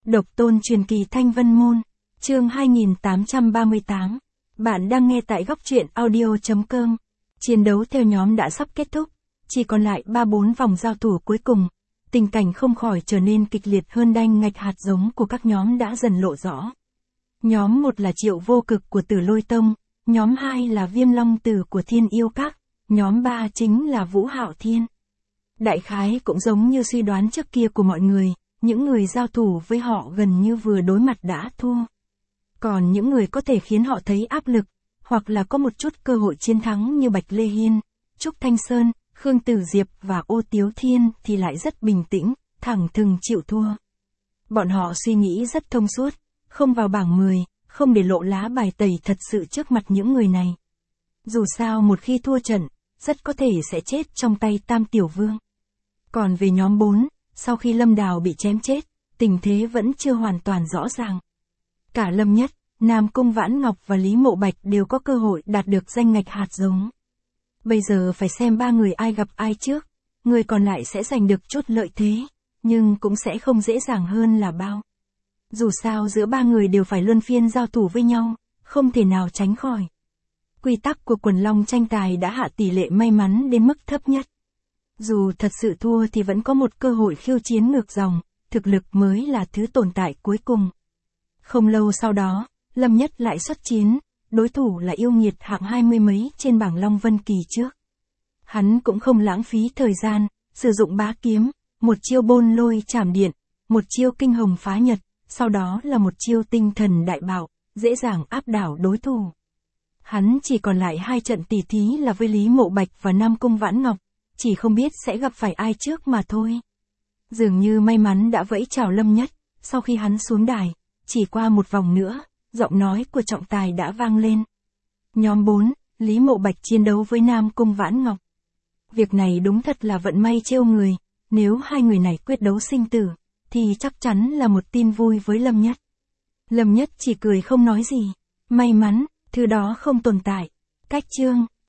Độc tôn truyền kỳ Thanh Vân Môn, chương 2838. Bạn đang nghe tại góc truyện audio.com. Chiến đấu theo nhóm đã sắp kết thúc, chỉ còn lại 3-4 vòng giao thủ cuối cùng. Tình cảnh không khỏi trở nên kịch liệt hơn, đanh ngạch hạt giống của các nhóm đã dần lộ rõ. Nhóm 1 là Triệu Vô Cực của Tử Lôi Tông, nhóm 2 là Viêm Long Tử của Thiên Yêu Các, nhóm 3 chính là Vũ Hạo Thiên. Đại khái cũng giống như suy đoán trước kia của mọi người, những người giao thủ với họ gần như vừa đối mặt đã thua. Còn những người có thể khiến họ thấy áp lực, hoặc là có một chút cơ hội chiến thắng như Bạch Lê Hiên, Trúc Thanh Sơn, Khương Tử Diệp và Ô Tiếu Thiên thì lại rất bình tĩnh, thẳng thừng chịu thua. Bọn họ suy nghĩ rất thông suốt, không vào bảng 10, không để lộ lá bài tẩy thật sự trước mặt những người này. Dù sao một khi thua trận, rất có thể sẽ chết trong tay Tam Tiểu Vương. Còn về nhóm 4, sau khi Lâm Đào bị chém chết, tình thế vẫn chưa hoàn toàn rõ ràng. Cả Lâm Nhất, Nam Cung Vãn Ngọc và Lý Mộ Bạch đều có cơ hội đạt được danh ngạch hạt giống. Bây giờ phải xem ba người ai gặp ai trước, người còn lại sẽ giành được chút lợi thế, nhưng cũng sẽ không dễ dàng hơn là bao. Dù sao giữa ba người đều phải luân phiên giao thủ với nhau, không thể nào tránh khỏi. Quy tắc của quần long tranh tài đã hạ tỷ lệ may mắn đến mức thấp nhất. Dù thật sự thua thì vẫn có một cơ hội khiêu chiến ngược dòng, thực lực mới là thứ tồn tại cuối cùng. Không lâu sau đó, Lâm Nhất lại xuất chiến, đối thủ là yêu nghiệt hạng 20 mấy trên bảng Long Vân Kỳ trước. Hắn cũng không lãng phí thời gian, sử dụng bá kiếm, một chiêu bôn lôi chảm điện, một chiêu kinh hồng phá nhật, sau đó là một chiêu tinh thần đại bạo, dễ dàng áp đảo đối thủ. Hắn chỉ còn lại 2 trận tỉ thí là với Lý Mộ Bạch và Nam Cung Vãn Ngọc, chỉ không biết sẽ gặp phải ai trước mà thôi. Dường như may mắn đã vẫy chào Lâm Nhất, sau khi hắn xuống đài, chỉ qua một vòng nữa, giọng nói của trọng tài đã vang lên. Nhóm 4, Lý Mộ Bạch chiến đấu với Nam Cung Vãn Ngọc. Việc này đúng thật là vận may trêu người, nếu hai người này quyết đấu sinh tử, thì chắc chắn là một tin vui với Lâm Nhất. Lâm Nhất chỉ cười không nói gì, may mắn, thứ đó không tồn tại. Cách chương